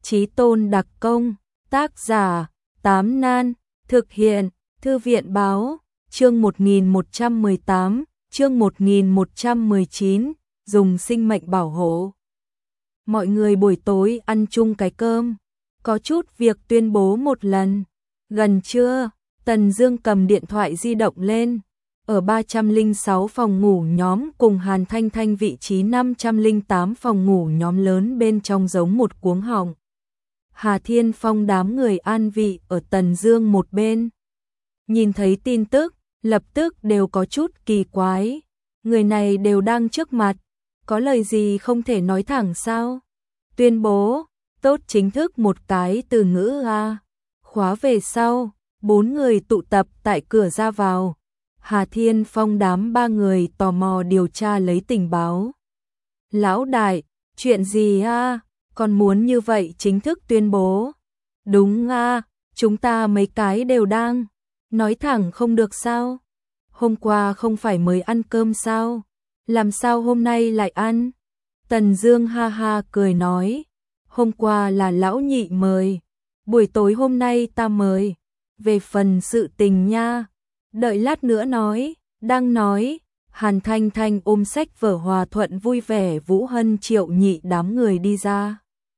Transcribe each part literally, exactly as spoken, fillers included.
Chí tôn đặc công, tác giả, Tám Nan, thực hiện, Thư viện báo, chương một nghìn một trăm mười tám, chương một nghìn một trăm mười chín, dùng sinh mệnh bảo hộ. Mọi người buổi tối ăn chung cái cơm, có chút việc tuyên bố một lần. Gần trưa, Tần Dương cầm điện thoại di động lên, ở ba trăm lẻ sáu phòng ngủ nhóm cùng Hàn Thanh Thanh vị trí năm trăm lẻ tám phòng ngủ nhóm lớn bên trong giống một cuống họng. Hà Thiên Phong đám người an vị ở Tần Dương một bên. Nhìn thấy tin tức, lập tức đều có chút kỳ quái. Người này đều đang trước mặt, có lời gì không thể nói thẳng sao? Tuyên bố, tốt chính thức một cái từ ngữ a. Khóa về sau, bốn người tụ tập tại cửa ra vào. Hà Thiên Phong đám ba người tò mò điều tra lấy tình báo. Lão đại, chuyện gì a? Còn muốn như vậy chính thức tuyên bố? Đúng a, chúng ta mấy cái đều đang. Nói thẳng không được sao? Hôm qua không phải mới ăn cơm sao? Làm sao hôm nay lại ăn? Tần Dương ha ha cười nói, hôm qua là lão nhị mời, buổi tối hôm nay ta mời. Về phần sự tình nha, đợi lát nữa nói. Đang nói, Hàn Thanh Thanh ôm sách vở hòa thuận vui vẻ Vũ Hân Triệu Nhị đám người đi ra.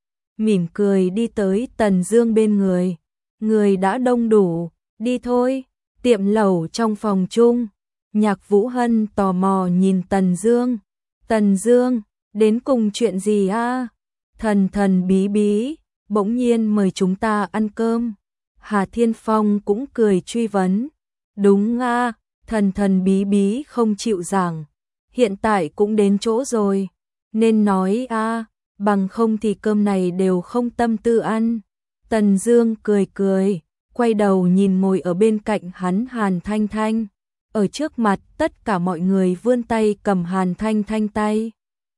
Mỉm cười đi tới Tần Dương bên người. Người đã đông đủ, đi thôi. Tiệm lẩu trong phòng chung. Nhạc Vũ Hân tò mò nhìn Tần Dương. Tần Dương, đến cùng chuyện gì a? Thần thần bí bí, bỗng nhiên mời chúng ta ăn cơm. Hà Thiên Phong cũng cười truy vấn. Đúng a, thần thần bí bí không chịu giảng. Hiện tại cũng đến chỗ rồi, nên nói a, bằng không thì cơm này đều không tâm tư ăn. Tần Dương cười cười, quay đầu nhìn ngồi ở bên cạnh hắn Hàn Thanh Thanh. Ở trước mặt tất cả mọi người vươn tay cầm Hàn Thanh Thanh tay.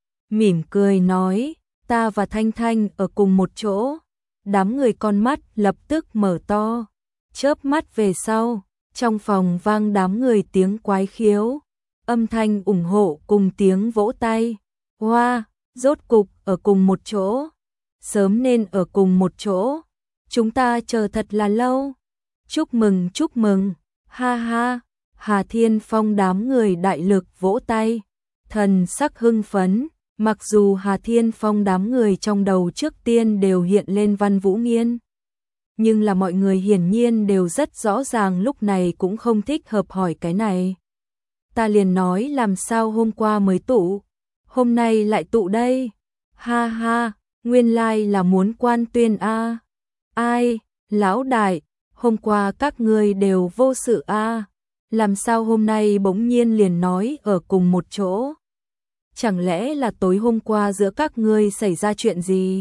Mỉm cười nói, ta và Thanh Thanh ở cùng một chỗ. Đám người con mắt lập tức mở to, chớp mắt về sau, trong phòng vang đám người tiếng quái khiếu, âm thanh ủng hộ cùng tiếng vỗ tay. Hoa, wow, rốt cục ở cùng một chỗ, sớm nên ở cùng một chỗ, chúng ta chờ thật là lâu. Chúc mừng chúc mừng, ha ha. Hà Thiên Phong đám người đại lực vỗ tay, thần sắc hưng phấn. Mặc dù Hà Thiên Phong đám người trong đầu trước tiên đều hiện lên Văn Vũ Nghiên, nhưng là mọi người hiển nhiên đều rất rõ ràng lúc này cũng không thích hợp hỏi cái này. Ta liền nói làm sao hôm qua mới tụ, hôm nay lại tụ đây. Ha ha, nguyên lai là muốn quan tuyên a. Ai, lão đại, hôm qua các ngươi đều vô sự a, làm sao hôm nay bỗng nhiên liền nói ở cùng một chỗ? Chẳng lẽ là tối hôm qua giữa các ngươi xảy ra chuyện gì?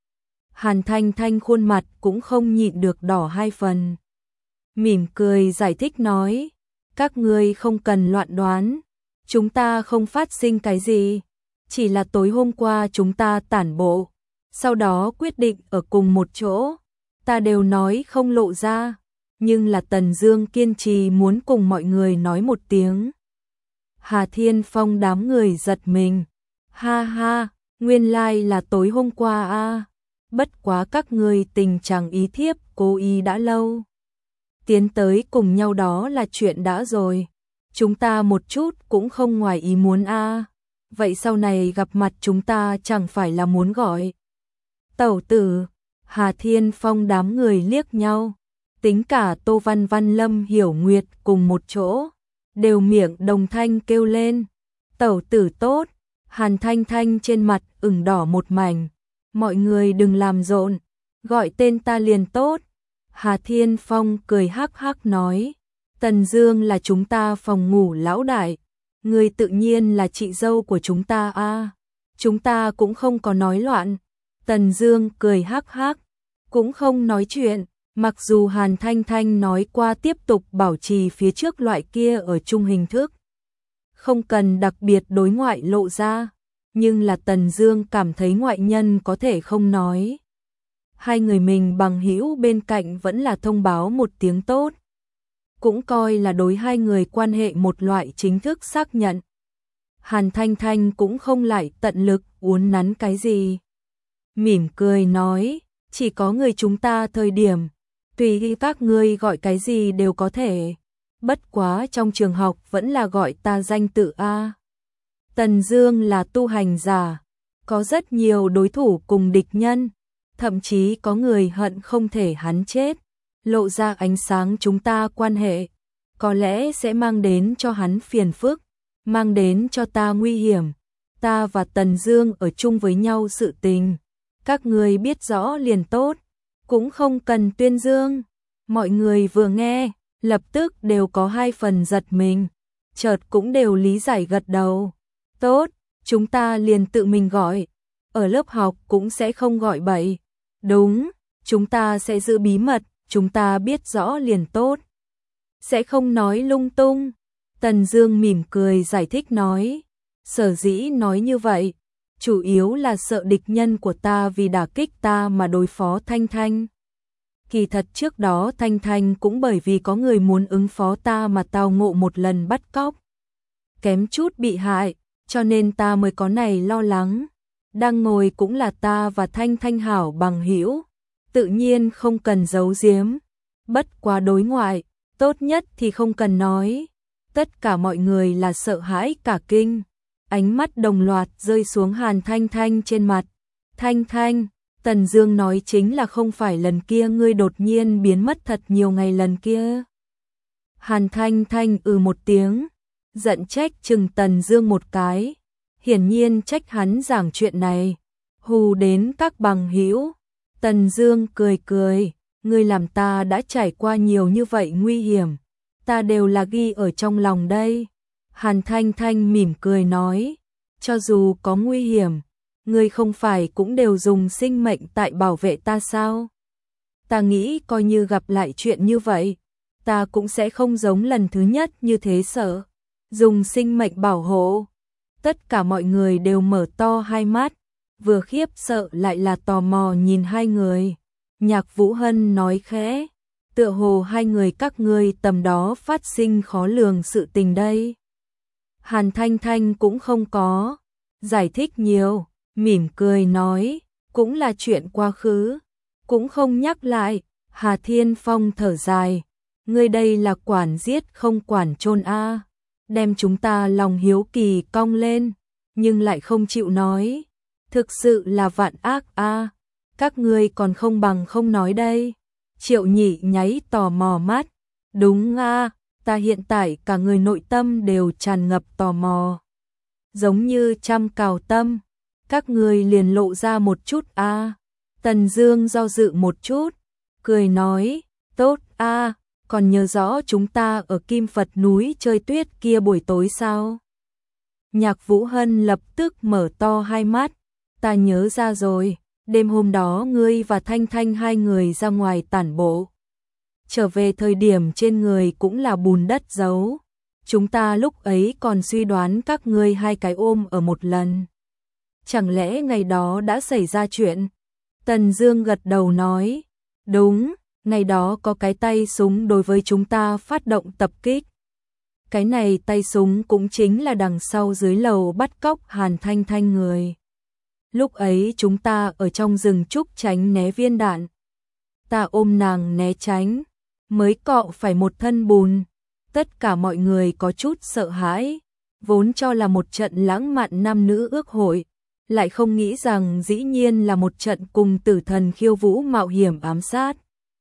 Hàn Thanh Thanh khuôn mặt cũng không nhịn được đỏ hai phần. Mỉm cười giải thích nói, các ngươi không cần loạn đoán, chúng ta không phát sinh cái gì, chỉ là tối hôm qua chúng ta tản bộ, sau đó quyết định ở cùng một chỗ, ta đều nói không lộ ra, nhưng là Tần Dương kiên trì muốn cùng mọi người nói một tiếng. Hà Thiên Phong đám người giật mình. Ha ha, nguyên lai là tối hôm qua a. Bất quá các ngươi tình chẳng ý thiếp cố ý đã lâu. Tiến tới cùng nhau đó là chuyện đã rồi. Chúng ta một chút cũng không ngoài ý muốn a. Vậy sau này gặp mặt chúng ta chẳng phải là muốn gọi tẩu tử? Hà Thiên Phong đám người liếc nhau. Tính cả Tô Văn Văn Lâm Hiểu Nguyệt cùng một chỗ, đều miệng đồng thanh kêu lên, tẩu tử tốt. Hàn Thanh Thanh trên mặt ửng đỏ một mảnh, mọi người đừng làm rộn, gọi tên ta liền tốt. Hà Thiên Phong cười hắc hắc nói, Tần Dương là chúng ta phòng ngủ lão đại, người tự nhiên là chị dâu của chúng ta a. À, chúng ta cũng không có nói loạn. Tần Dương cười hắc hắc, cũng không nói chuyện. Mặc dù Hàn Thanh Thanh nói qua tiếp tục bảo trì phía trước loại kia ở chung hình thức, không cần đặc biệt đối ngoại lộ ra, nhưng là Tần Dương cảm thấy ngoại nhân có thể không nói. Hai người mình bằng hữu bên cạnh vẫn là thông báo một tiếng tốt, cũng coi là đối hai người quan hệ một loại chính thức xác nhận. Hàn Thanh Thanh cũng không lại tận lực uốn nắn cái gì, mỉm cười nói, chỉ có người chúng ta thời điểm, tùy các ngươi gọi cái gì đều có thể. Bất quá trong trường học vẫn là gọi ta danh tự A. Tần Dương là tu hành giả, có rất nhiều đối thủ cùng địch nhân, thậm chí có người hận không thể hắn chết, lộ ra ánh sáng chúng ta quan hệ, có lẽ sẽ mang đến cho hắn phiền phức, mang đến cho ta nguy hiểm. Ta và Tần Dương ở chung với nhau sự tình, các ngươi biết rõ liền tốt, cũng không cần tuyên dương. Mọi người vừa nghe, lập tức đều có hai phần giật mình, chợt cũng đều lý giải gật đầu. Tốt, chúng ta liền tự mình gọi, ở lớp học cũng sẽ không gọi bậy. Đúng, chúng ta sẽ giữ bí mật, chúng ta biết rõ liền tốt, sẽ không nói lung tung. Tần Dương mỉm cười giải thích nói, sở dĩ nói như vậy, chủ yếu là sợ địch nhân của ta vì đả kích ta mà đối phó Thanh Thanh. Kỳ thật trước đó Thanh Thanh cũng bởi vì có người muốn ứng phó ta mà tao ngộ một lần bắt cóc, kém chút bị hại, cho nên ta mới có này lo lắng. Đang ngồi cũng là ta và Thanh Thanh hảo bằng hữu, tự nhiên không cần giấu giếm, bất quá đối ngoại, tốt nhất thì không cần nói. Tất cả mọi người là sợ hãi cả kinh, ánh mắt đồng loạt rơi xuống Hàn Thanh Thanh trên mặt. Thanh Thanh, Tần Dương nói chính là không phải lần kia ngươi đột nhiên biến mất thật nhiều ngày lần kia. Hàn Thanh Thanh ừ một tiếng, giận trách chừng Tần Dương một cái, hiển nhiên trách hắn giảng chuyện này, hù đến các bằng hữu. Tần Dương cười cười, ngươi làm ta đã trải qua nhiều như vậy nguy hiểm, ta đều là ghi ở trong lòng đây. Hàn Thanh Thanh mỉm cười nói, cho dù có nguy hiểm, ngươi không phải cũng đều dùng sinh mệnh tại bảo vệ ta sao? Ta nghĩ coi như gặp lại chuyện như vậy, ta cũng sẽ không giống lần thứ nhất như thế sợ, dùng sinh mệnh bảo hộ. Tất cả mọi người đều mở to hai mắt, vừa khiếp sợ lại là tò mò nhìn hai người. Nhạc Vũ Hân nói khẽ, tựa hồ hai người các ngươi tầm đó phát sinh khó lường sự tình đây. Hàn Thanh Thanh cũng không có giải thích nhiều, mỉm cười nói, cũng là chuyện quá khứ, cũng không nhắc lại. Hà Thiên Phong thở dài, ngươi đây là quản giết không quản chôn a, đem chúng ta lòng hiếu kỳ cong lên, nhưng lại không chịu nói, thực sự là vạn ác a. Các ngươi còn không bằng không nói đây. Triệu Nhị nháy tò mò mắt, đúng a, ta hiện tại cả người nội tâm đều tràn ngập tò mò, giống như trăm cào tâm. Các ngươi liền lộ ra một chút a. Tần Dương do dự một chút, cười nói, tốt a, còn nhớ rõ chúng ta ở Kim Phật núi chơi tuyết kia buổi tối sao? Nhạc Vũ Hân lập tức mở to hai mắt, ta nhớ ra rồi, đêm hôm đó ngươi và Thanh Thanh hai người ra ngoài tản bộ, trở về thời điểm trên người cũng là bùn đất dấu, chúng ta lúc ấy còn suy đoán các ngươi hai cái ôm ở một lần. Chẳng lẽ ngày đó đã xảy ra chuyện? Tần Dương gật đầu nói, đúng, ngày đó có cái tay súng đối với chúng ta phát động tập kích. Cái này tay súng cũng chính là đằng sau dưới lầu bắt cóc Hàn Thanh Thanh người. Lúc ấy chúng ta ở trong rừng trúc tránh né viên đạn. Ta ôm nàng né tránh, mới cọ phải một thân bùn. Tất cả mọi người có chút sợ hãi, vốn cho là một trận lãng mạn nam nữ ước hội, lại không nghĩ rằng dĩ nhiên là một trận cùng tử thần khiêu vũ mạo hiểm ám sát.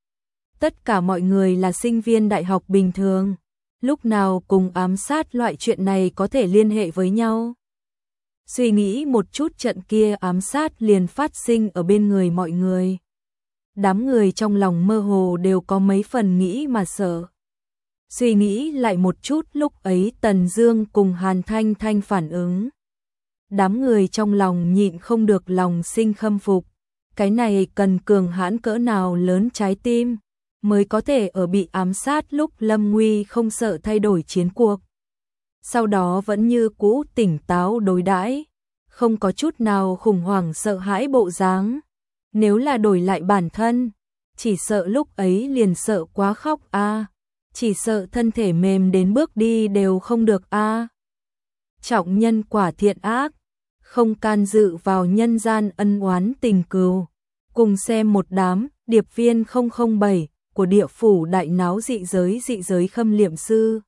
Tất cả mọi người là sinh viên đại học bình thường, lúc nào cùng ám sát loại chuyện này có thể liên hệ với nhau. Suy nghĩ một chút trận kia ám sát liền phát sinh ở bên người mọi người. Đám người trong lòng mơ hồ đều có mấy phần nghĩ mà sợ. Suy nghĩ lại một chút lúc ấy Tần Dương cùng Hàn Thanh Thanh phản ứng. Đám người trong lòng nhịn không được lòng sinh khâm phục. Cái này cần cường hãn cỡ nào lớn trái tim, mới có thể ở bị ám sát lúc lâm nguy không sợ thay đổi chiến cuộc. Sau đó vẫn như cũ tỉnh táo đối đãi, không có chút nào khủng hoảng sợ hãi bộ dáng. Nếu là đổi lại bản thân, chỉ sợ lúc ấy liền sợ quá khóc a, chỉ sợ thân thể mềm đến bước đi đều không được a. Trọng nhân quả thiện ác, không can dự vào nhân gian ân oán tình cừu, Cùng xem một đám, điệp viên không không bảy của địa phủ đại náo dị giới dị giới khâm liệm sư.